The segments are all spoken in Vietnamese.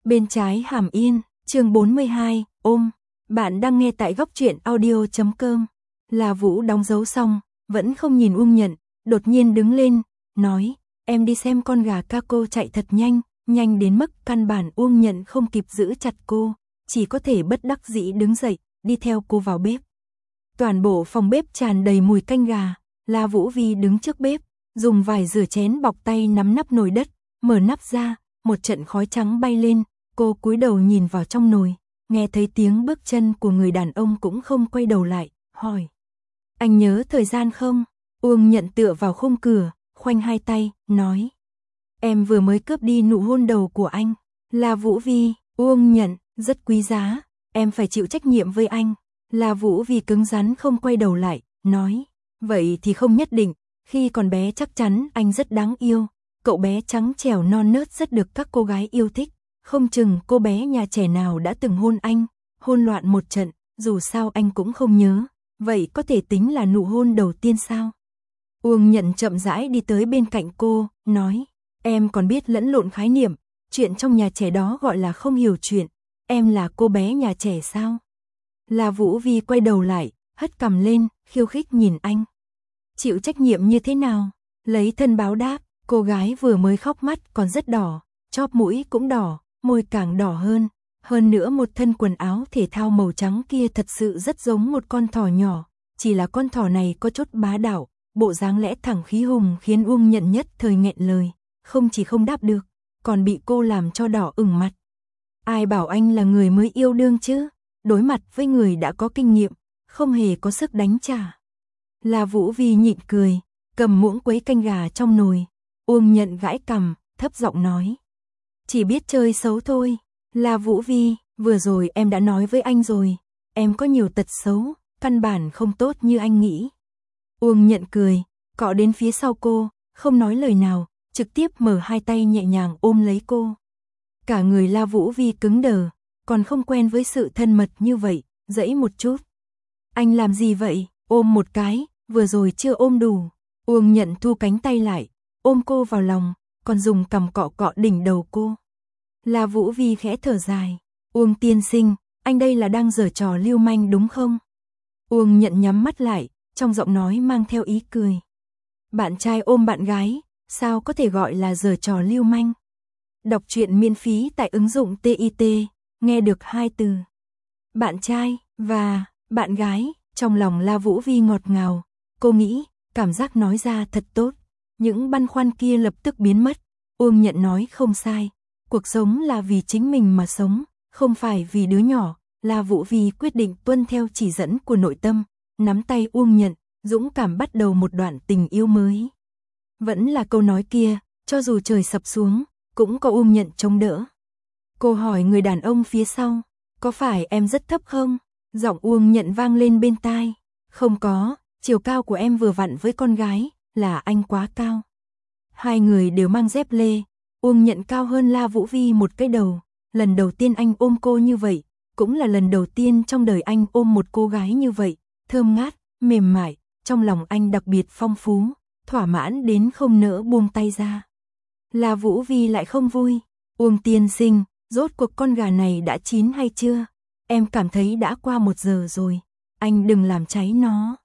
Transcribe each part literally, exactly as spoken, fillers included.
Bên trái Hàm Yên, chương bốn mươi hai, ôm. Bạn đang nghe tại góc truyện audio chấm com. La Vũ đóng dấu xong, vẫn không nhìn Uông Nhận, đột nhiên đứng lên, nói, em đi xem con gà ca cô chạy thật nhanh, nhanh đến mức căn bản Uông Nhận không kịp giữ chặt cô, chỉ có thể bất đắc dĩ đứng dậy, đi theo cô vào bếp. Toàn bộ phòng bếp tràn đầy mùi canh gà, La Vũ Vi đứng trước bếp, dùng vải rửa chén bọc tay nắm nắp nồi đất, mở nắp ra, một trận khói trắng bay lên, cô cúi đầu nhìn vào trong nồi, nghe thấy tiếng bước chân của người đàn ông cũng không quay đầu lại, hỏi. Anh nhớ thời gian không? Uông Nhận tựa vào khung cửa, khoanh hai tay, nói. Em vừa mới cướp đi nụ hôn đầu của anh. La Vũ Vi, Uông Nhận, rất quý giá, em phải chịu trách nhiệm với anh. La Vũ Vi cứng rắn không quay đầu lại, nói. Vậy thì không nhất định, khi còn bé chắc chắn anh rất đáng yêu. Cậu bé trắng trẻo non nớt rất được các cô gái yêu thích. Không chừng cô bé nhà trẻ nào đã từng hôn anh, hôn loạn một trận, dù sao anh cũng không nhớ. Vậy có thể tính là nụ hôn đầu tiên sao? Uông Nhận chậm rãi đi tới bên cạnh cô, nói. Em còn biết lẫn lộn khái niệm, chuyện trong nhà trẻ đó gọi là không hiểu chuyện. Em là cô bé nhà trẻ sao? La Vũ Vi quay đầu lại, hất cằm lên, khiêu khích nhìn anh. Chịu trách nhiệm như thế nào? Lấy thân báo đáp, cô gái vừa mới khóc mắt còn rất đỏ, chóp mũi cũng đỏ, môi càng đỏ hơn. Hơn nữa một thân quần áo thể thao màu trắng kia thật sự rất giống một con thỏ nhỏ, chỉ là con thỏ này có chút bá đạo, bộ dáng lẽ thẳng khí hùng khiến Uông Nhận nhất thời nghẹn lời, không chỉ không đáp được, còn bị cô làm cho đỏ ửng mặt. Ai bảo anh là người mới yêu đương chứ, đối mặt với người đã có kinh nghiệm, không hề có sức đánh trả. La Vũ Vi nhịn cười, cầm muỗng quấy canh gà trong nồi. Uông Nhận gãi cằm, thấp giọng nói. Chỉ biết chơi xấu thôi. La Vũ Vi, vừa rồi em đã nói với anh rồi, em có nhiều tật xấu, căn bản không tốt như anh nghĩ. Uông Nhận cười, cọ đến phía sau cô, không nói lời nào, trực tiếp mở hai tay nhẹ nhàng ôm lấy cô. Cả người La Vũ Vi cứng đờ, còn không quen với sự thân mật như vậy, dãy một chút. Anh làm gì vậy? Ôm một cái, vừa rồi chưa ôm đủ. Uông Nhận thu cánh tay lại, ôm cô vào lòng, còn dùng cằm cọ cọ đỉnh đầu cô. La Vũ Vi khẽ thở dài. Uông tiên sinh, anh đây là đang giở trò lưu manh đúng không? Uông Nhận nhắm mắt lại, trong giọng nói mang theo ý cười. Bạn trai ôm bạn gái, sao có thể gọi là giở trò lưu manh? Đọc truyện miễn phí tại ứng dụng tê i tê, nghe được hai từ. Bạn trai và bạn gái, trong lòng La Vũ Vi ngọt ngào. Cô nghĩ, cảm giác nói ra thật tốt. Những băn khoăn kia lập tức biến mất. Uông Nhận nói không sai. Cuộc sống là vì chính mình mà sống, không phải vì đứa nhỏ. La Vũ Vi quyết định tuân theo chỉ dẫn của nội tâm, nắm tay Uông Nhận, dũng cảm bắt đầu một đoạn tình yêu mới. Vẫn là câu nói kia, cho dù trời sập xuống, cũng có Uông Nhận chống đỡ. Cô hỏi người đàn ông phía sau, có phải em rất thấp không? Giọng Uông Nhận vang lên bên tai. Không có, chiều cao của em vừa vặn với con gái, là anh quá cao. Hai người đều mang dép lê. Uông Nhận cao hơn La Vũ Vi một cái đầu. Lần đầu tiên anh ôm cô như vậy, cũng là lần đầu tiên trong đời anh ôm một cô gái như vậy, thơm ngát, mềm mại, trong lòng anh đặc biệt phong phú, thỏa mãn đến không nỡ buông tay ra. La Vũ Vi lại không vui. Uông tiên sinh, rốt cuộc con gà này đã chín hay chưa? Em cảm thấy đã qua một giờ rồi, anh đừng làm cháy nó.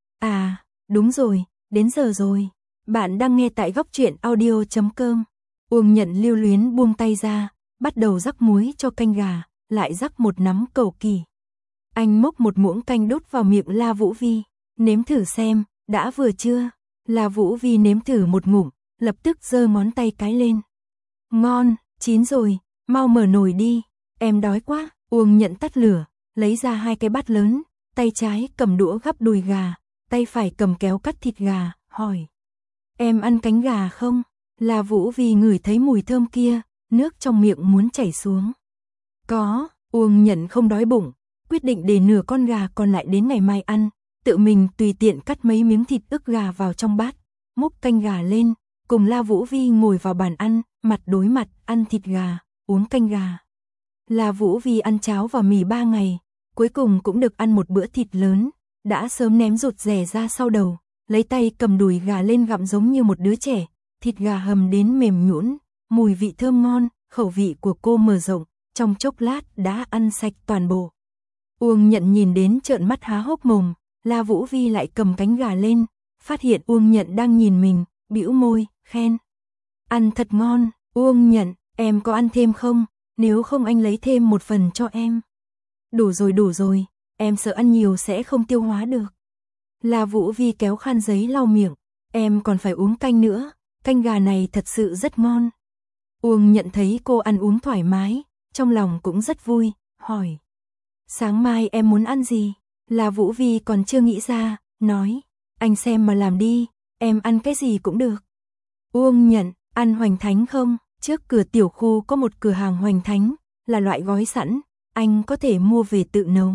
À, đúng rồi, đến giờ rồi. Bạn đang nghe tại góc truyện audio chấm com. Uông Nhận lưu luyến buông tay ra, bắt đầu rắc muối cho canh gà, lại rắc một nắm cầu kỳ. Anh múc một muỗng canh đút vào miệng La Vũ Vi, nếm thử xem, đã vừa chưa? La Vũ Vi nếm thử một ngụm, lập tức giơ ngón tay cái lên. Ngon, chín rồi, mau mở nồi đi, em đói quá. Uông Nhận tắt lửa, lấy ra hai cái bát lớn, tay trái cầm đũa gắp đùi gà, tay phải cầm kéo cắt thịt gà, hỏi. Em ăn cánh gà không? La Vũ Vi ngửi thấy mùi thơm kia, nước trong miệng muốn chảy xuống. Có, Uông Nhận không đói bụng, quyết định để nửa con gà còn lại đến ngày mai ăn, tự mình tùy tiện cắt mấy miếng thịt ức gà vào trong bát, múc canh gà lên, cùng La Vũ Vi ngồi vào bàn ăn, mặt đối mặt, ăn thịt gà, uống canh gà. La Vũ Vi ăn cháo và mì ba ngày, cuối cùng cũng được ăn một bữa thịt lớn, đã sớm ném rụt rè ra sau đầu, lấy tay cầm đùi gà lên gặm giống như một đứa trẻ, thịt gà hầm đến mềm nhũn, mùi vị thơm ngon, khẩu vị của cô mở rộng, trong chốc lát đã ăn sạch toàn bộ. Uông Nhận nhìn đến trợn mắt há hốc mồm, La Vũ Vi lại cầm cánh gà lên, phát hiện Uông Nhận đang nhìn mình, bĩu môi, khen. Ăn thật ngon, Uông Nhận, em có ăn thêm không? Nếu không anh lấy thêm một phần cho em. Đủ rồi đủ rồi, em sợ ăn nhiều sẽ không tiêu hóa được. La Vũ Vi kéo khăn giấy lau miệng, em còn phải uống canh nữa, canh gà này thật sự rất ngon. Uông Nhận thấy cô ăn uống thoải mái, trong lòng cũng rất vui, hỏi. Sáng mai em muốn ăn gì? La Vũ Vi còn chưa nghĩ ra, nói. Anh xem mà làm đi, em ăn cái gì cũng được. Uông Nhận, ăn hoành thánh không? Trước cửa tiểu khu có một cửa hàng hoành thánh, là loại gói sẵn, anh có thể mua về tự nấu.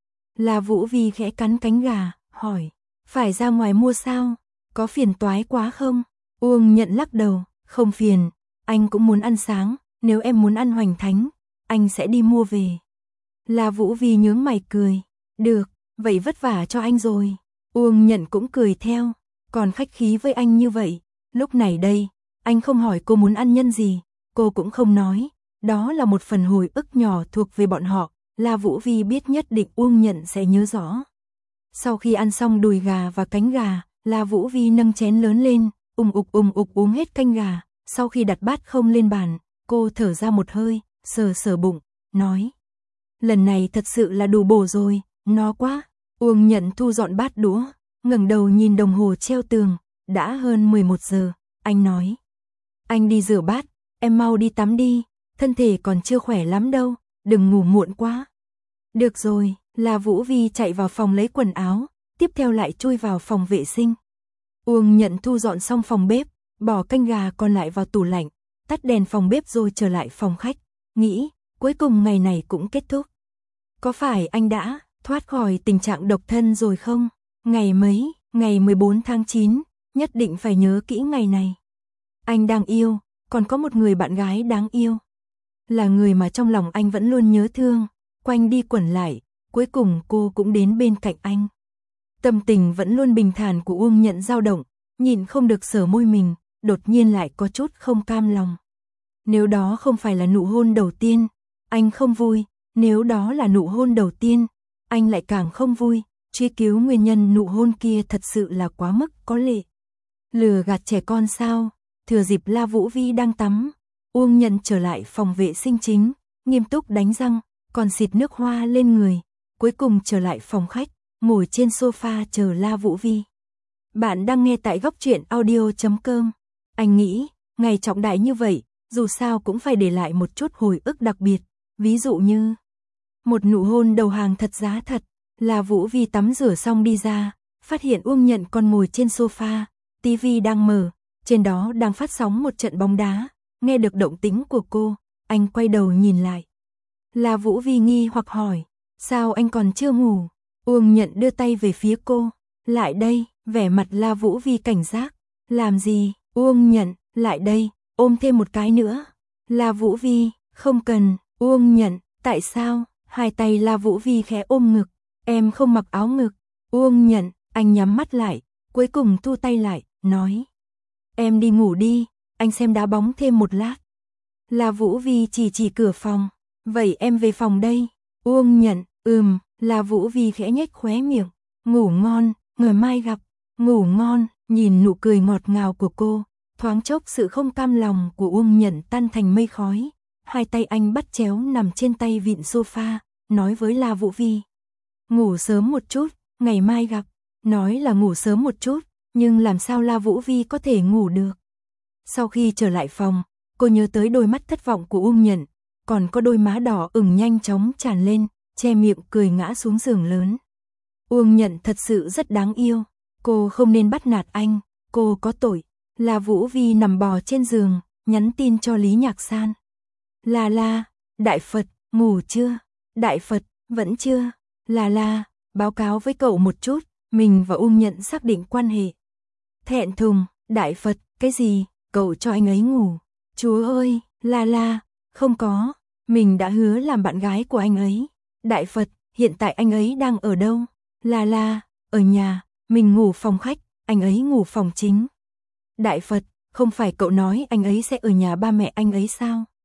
La Vũ Vi khẽ cắn cánh gà, hỏi. Phải ra ngoài mua sao? Có phiền toái quá không? Uông Nhận lắc đầu, không phiền, anh cũng muốn ăn sáng, nếu em muốn ăn hoành thánh, anh sẽ đi mua về. La Vũ Vi nhướng mày cười, được, vậy vất vả cho anh rồi. Uông Nhận cũng cười theo, còn khách khí với anh như vậy, lúc này đây, anh không hỏi cô muốn ăn nhân gì, cô cũng không nói, đó là một phần hồi ức nhỏ thuộc về bọn họ, La Vũ Vi biết nhất định Uông Nhận sẽ nhớ rõ. Sau khi ăn xong đùi gà và cánh gà, La Vũ Vi nâng chén lớn lên, ùng ục ùng ục uống hết canh gà, sau khi đặt bát không lên bàn, cô thở ra một hơi, sờ sờ bụng, nói. Lần này thật sự là đủ bổ rồi, no quá. Uông Nhận thu dọn bát đũa, ngẩng đầu nhìn đồng hồ treo tường, đã hơn mười một giờ, anh nói. Anh đi rửa bát, em mau đi tắm đi, thân thể còn chưa khỏe lắm đâu, đừng ngủ muộn quá. Được rồi, La Vũ Vi chạy vào phòng lấy quần áo, tiếp theo lại chui vào phòng vệ sinh. Uông Nhận thu dọn xong phòng bếp, bỏ canh gà còn lại vào tủ lạnh, tắt đèn phòng bếp rồi trở lại phòng khách, nghĩ, cuối cùng ngày này cũng kết thúc. Có phải anh đã thoát khỏi tình trạng độc thân rồi không? Ngày mấy, ngày mười bốn tháng chín, nhất định phải nhớ kỹ ngày này. Anh đang yêu, còn có một người bạn gái đáng yêu. Là người mà trong lòng anh vẫn luôn nhớ thương, quanh đi quẩn lại, cuối cùng cô cũng đến bên cạnh anh. Tâm tình vẫn luôn bình thản của Uông Nhận dao động, nhìn không được sờ môi mình, đột nhiên lại có chút không cam lòng. Nếu đó không phải là nụ hôn đầu tiên, anh không vui, nếu đó là nụ hôn đầu tiên, anh lại càng không vui, truy cứu nguyên nhân nụ hôn kia thật sự là quá mức có lệ. Lừa gạt trẻ con sao? Thừa dịp La Vũ Vi đang tắm, Uông Nhận trở lại phòng vệ sinh chính, nghiêm túc đánh răng, còn xịt nước hoa lên người, cuối cùng trở lại phòng khách, ngồi trên sofa chờ La Vũ Vi. Bạn đang nghe tại góc truyện audio chấm com. Anh nghĩ, ngày trọng đại như vậy, dù sao cũng phải để lại một chút hồi ức đặc biệt, ví dụ như một nụ hôn đầu hàng thật giá thật. La Vũ Vi tắm rửa xong đi ra, phát hiện Uông Nhận còn ngồi trên sofa, tivi đang mở, trên đó đang phát sóng một trận bóng đá, nghe được động tĩnh của cô, anh quay đầu nhìn lại. La Vũ Vi nghi hoặc hỏi, sao anh còn chưa ngủ? Uông Nhận đưa tay về phía cô, lại đây, vẻ mặt La Vũ Vi cảnh giác, làm gì? Uông Nhận, lại đây, ôm thêm một cái nữa. La Vũ Vi, không cần. Uông Nhận, tại sao? Hai tay La Vũ Vi khẽ ôm ngực, em không mặc áo ngực. Uông Nhận, anh nhắm mắt lại, cuối cùng thu tay lại, nói. Em đi ngủ đi, anh xem đá bóng thêm một lát. La Vũ Vi chỉ chỉ cửa phòng, vậy em về phòng đây. Uông Nhận, ừm, La Vũ Vi khẽ nhếch khóe miệng, ngủ ngon, ngày mai gặp. Ngủ ngon, nhìn nụ cười ngọt ngào của cô, thoáng chốc sự không cam lòng của Uông Nhận tan thành mây khói. Hai tay anh bắt chéo nằm trên tay vịn sofa, nói với La Vũ Vi. Ngủ sớm một chút, ngày mai gặp. Nói là ngủ sớm một chút, nhưng làm sao La Vũ Vi có thể ngủ được. Sau khi trở lại phòng, cô nhớ tới đôi mắt thất vọng của Uông Nhận, còn có đôi má đỏ ửng nhanh chóng tràn lên, che miệng cười ngã xuống giường lớn. Uông Nhận thật sự rất đáng yêu, cô không nên bắt nạt anh, cô có tội. La Vũ Vi nằm bò trên giường, nhắn tin cho Lý Nhạc San. La la, Đại Phật, ngủ chưa? Đại Phật, vẫn chưa. La la, báo cáo với cậu một chút, mình và Uông Nhận xác định quan hệ. Thẹn thùng, Đại Phật, cái gì? Cậu cho anh ấy ngủ. Chúa ơi, La la, không có, mình đã hứa làm bạn gái của anh ấy. Đại Phật, hiện tại anh ấy đang ở đâu? La la, ở nhà, mình ngủ phòng khách, anh ấy ngủ phòng chính. Đại Phật, không phải cậu nói anh ấy sẽ ở nhà ba mẹ anh ấy sao?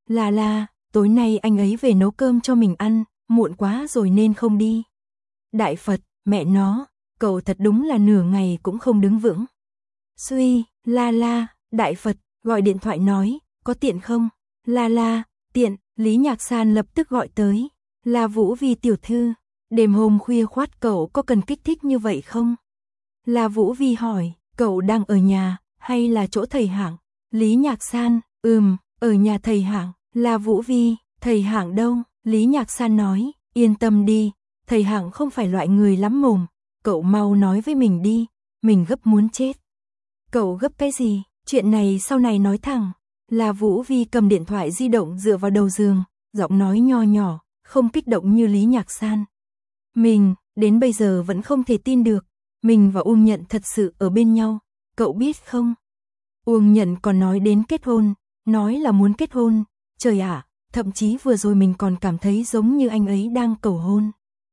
Là là, tối nay anh ấy về nấu cơm cho mình ăn, muộn quá rồi nên không đi. Đại Phật, mẹ nó, cậu thật đúng là nửa ngày cũng không đứng vững. Suy, la la, Đại Phật, gọi điện thoại nói, có tiện không? La la, tiện, Lý Nhạc San lập tức gọi tới. La Vũ Vi tiểu thư, đêm hôm khuya khoắt cậu có cần kích thích như vậy không? La Vũ Vi hỏi, cậu đang ở nhà, hay là chỗ thầy Hạng? Lý Nhạc San, ừm, ở nhà thầy Hạng. La Vũ Vi, thầy Hạng đâu? Lý Nhạc San nói, yên tâm đi, thầy Hạng không phải loại người lắm mồm, cậu mau nói với mình đi, mình gấp muốn chết. Cậu gấp cái gì? Chuyện này sau này nói thẳng. La Vũ Vi cầm điện thoại di động dựa vào đầu giường, giọng nói nho nhỏ, không kích động như Lý Nhạc San. Mình, đến bây giờ vẫn không thể tin được, mình và Uông Nhận thật sự ở bên nhau, cậu biết không? Uông Nhận còn nói đến kết hôn, nói là muốn kết hôn, trời ạ, thậm chí vừa rồi mình còn cảm thấy giống như anh ấy đang cầu hôn.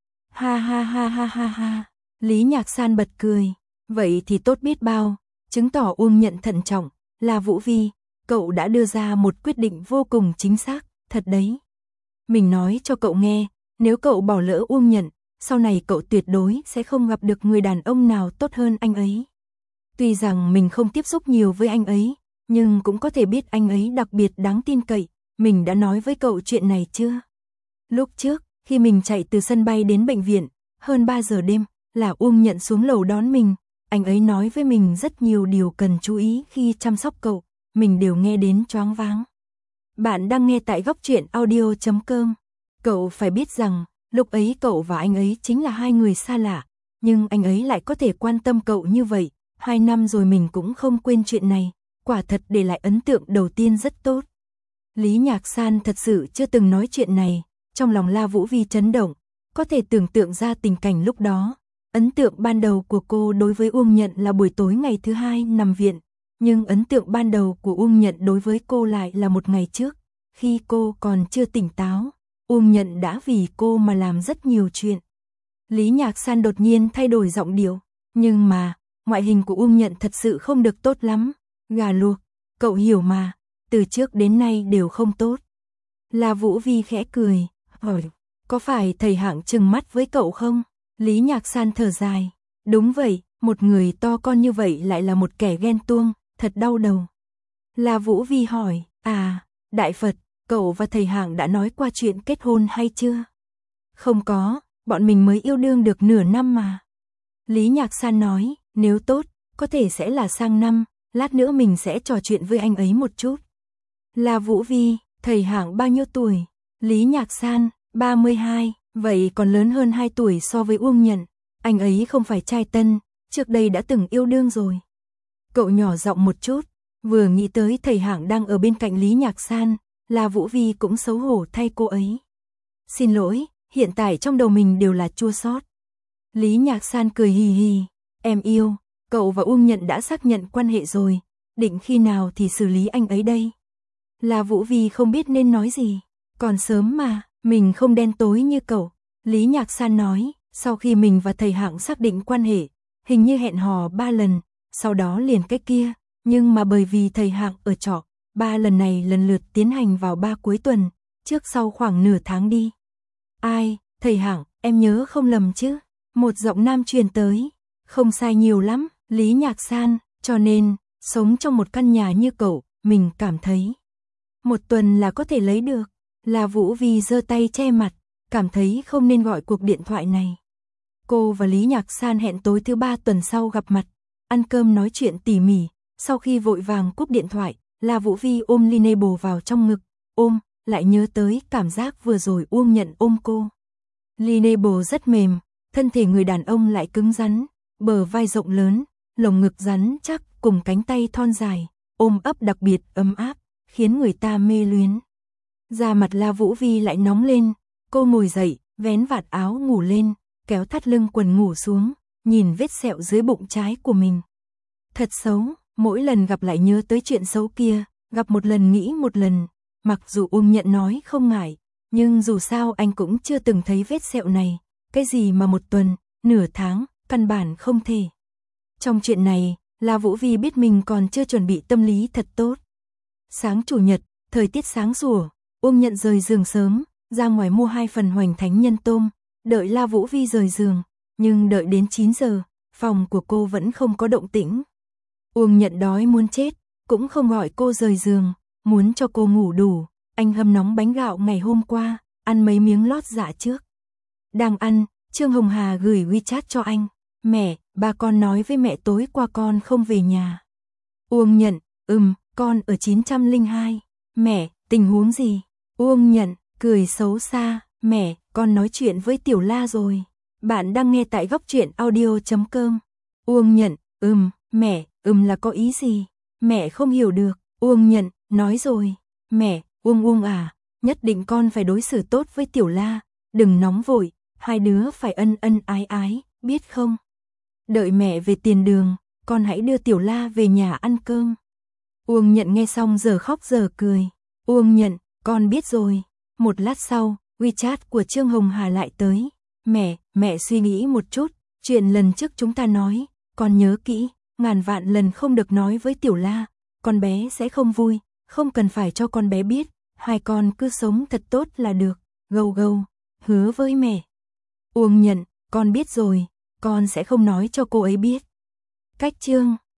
Ha ha ha ha ha ha, Lý Nhạc San bật cười, vậy thì tốt biết bao, chứng tỏ Uông Nhận thận trọng, là Vũ Vi, cậu đã đưa ra một quyết định vô cùng chính xác, thật đấy. Mình nói cho cậu nghe, nếu cậu bỏ lỡ Uông Nhận, sau này cậu tuyệt đối sẽ không gặp được người đàn ông nào tốt hơn anh ấy. Tuy rằng mình không tiếp xúc nhiều với anh ấy, nhưng cũng có thể biết anh ấy đặc biệt đáng tin cậy, mình đã nói với cậu chuyện này chưa? Lúc trước, khi mình chạy từ sân bay đến bệnh viện, hơn ba giờ đêm, là Uông Nhận xuống lầu đón mình, anh ấy nói với mình rất nhiều điều cần chú ý khi chăm sóc cậu, mình đều nghe đến choáng váng. Bạn đang nghe tại góc truyện audio chấm com. Cậu phải biết rằng, lúc ấy cậu và anh ấy chính là hai người xa lạ, nhưng anh ấy lại có thể quan tâm cậu như vậy, hai năm rồi mình cũng không quên chuyện này, quả thật để lại ấn tượng đầu tiên rất tốt. Lý Nhạc San thật sự chưa từng nói chuyện này, trong lòng La Vũ Vi chấn động, có thể tưởng tượng ra tình cảnh lúc đó. Ấn tượng ban đầu của cô đối với Uông Nhận là buổi tối ngày thứ hai nằm viện, nhưng ấn tượng ban đầu của Uông Nhận đối với cô lại là một ngày trước, khi cô còn chưa tỉnh táo, Uông Nhận đã vì cô mà làm rất nhiều chuyện. Lý Nhạc San đột nhiên thay đổi giọng điệu, nhưng mà, ngoại hình của Uông Nhận thật sự không được tốt lắm, gà luộc, cậu hiểu mà, từ trước đến nay đều không tốt. La Vũ Vi khẽ cười, hỏi, có phải thầy Hạng trừng mắt với cậu không? Lý Nhạc San thở dài, đúng vậy, một người to con như vậy lại là một kẻ ghen tuông, thật đau đầu. La Vũ Vi hỏi, à, Đại Phật, cậu và thầy Hạng đã nói qua chuyện kết hôn hay chưa? Không có, bọn mình mới yêu đương được nửa năm mà. Lý Nhạc San nói, nếu tốt, có thể sẽ là sang năm, lát nữa mình sẽ trò chuyện với anh ấy một chút. La Vũ Vi, thầy Hạng bao nhiêu tuổi? Lý Nhạc San, ba mươi hai, vậy còn lớn hơn hai tuổi so với Uông Nhận, anh ấy không phải trai tân, trước đây đã từng yêu đương rồi. Cậu nhỏ giọng một chút, vừa nghĩ tới thầy Hạng đang ở bên cạnh Lý Nhạc San, La Vũ Vi cũng xấu hổ thay cô ấy. Xin lỗi, hiện tại trong đầu mình đều là chua xót. Lý Nhạc San cười hì hì, em yêu, cậu và Uông Nhận đã xác nhận quan hệ rồi, định khi nào thì xử lý anh ấy đây? La Vũ Vi không biết nên nói gì, còn sớm mà, mình không đen tối như cậu. Lý Nhạc San nói, sau khi mình và thầy Hạng xác định quan hệ, hình như hẹn hò ba lần, sau đó liền cái kia, nhưng mà bởi vì thầy Hạng ở trọ, ba lần này lần lượt tiến hành vào ba cuối tuần, trước sau khoảng nửa tháng đi. Ai, thầy Hạng, em nhớ không lầm chứ? Một giọng nam truyền tới, không sai nhiều lắm, Lý Nhạc San, cho nên, sống trong một căn nhà như cậu, mình cảm thấy một tuần là có thể lấy được. La Vũ Vi giơ tay che mặt, cảm thấy không nên gọi cuộc điện thoại này. Cô và Lý Nhạc San hẹn tối thứ ba tuần sau gặp mặt, ăn cơm nói chuyện tỉ mỉ, sau khi vội vàng cúp điện thoại, La Vũ Vi ôm Linable vào trong ngực, ôm, lại nhớ tới cảm giác vừa rồi Uông Nhận ôm cô. Linable rất mềm, thân thể người đàn ông lại cứng rắn, bờ vai rộng lớn, lồng ngực rắn chắc cùng cánh tay thon dài, ôm ấp đặc biệt ấm áp, khiến người ta mê luyến. Da mặt La Vũ Vi lại nóng lên, cô ngồi dậy, vén vạt áo ngủ lên, kéo thắt lưng quần ngủ xuống, nhìn vết sẹo dưới bụng trái của mình. Thật xấu, mỗi lần gặp lại nhớ tới chuyện xấu kia, gặp một lần nghĩ một lần, mặc dù Uông Nhận nói không ngại, nhưng dù sao anh cũng chưa từng thấy vết sẹo này, cái gì mà một tuần, nửa tháng, căn bản không thể. Trong chuyện này, La Vũ Vi biết mình còn chưa chuẩn bị tâm lý thật tốt. Sáng chủ nhật, thời tiết sáng sủa, Uông Nhận rời giường sớm, ra ngoài mua hai phần hoành thánh nhân tôm, đợi La Vũ Vi rời giường, nhưng đợi đến chín giờ, phòng của cô vẫn không có động tĩnh. Uông Nhận đói muốn chết, cũng không gọi cô rời giường, muốn cho cô ngủ đủ. Anh hâm nóng bánh gạo ngày hôm qua, ăn mấy miếng lót dạ trước. Đang ăn, Trương Hồng Hà gửi WeChat cho anh. Mẹ, ba con nói với mẹ tối qua con không về nhà. Uông Nhận, ừm, con ở chín trăm lẻ hai. Mẹ, tình huống gì? Uông Nhận, cười xấu xa. Mẹ, con nói chuyện với Tiểu La rồi. Bạn đang nghe tại góc truyện audio chấm com. Uông Nhận, ừm, mẹ, ừm là có ý gì? Mẹ không hiểu được. Uông Nhận, nói rồi. Mẹ, Uông Uông à, nhất định con phải đối xử tốt với Tiểu La. Đừng nóng vội, hai đứa phải ân ân ái ái, biết không? Đợi mẹ về tiền đường, con hãy đưa Tiểu La về nhà ăn cơm. Uông Nhận nghe xong giờ khóc giờ cười. Uông Nhận, con biết rồi. Một lát sau, WeChat của Trương Hồng Hà lại tới. Mẹ, mẹ suy nghĩ một chút, chuyện lần trước chúng ta nói, con nhớ kỹ, ngàn vạn lần không được nói với Tiểu La, con bé sẽ không vui, không cần phải cho con bé biết, hai con cứ sống thật tốt là được, gâu gâu, hứa với mẹ. Uông Nhận, con biết rồi, con sẽ không nói cho cô ấy biết. Cách chương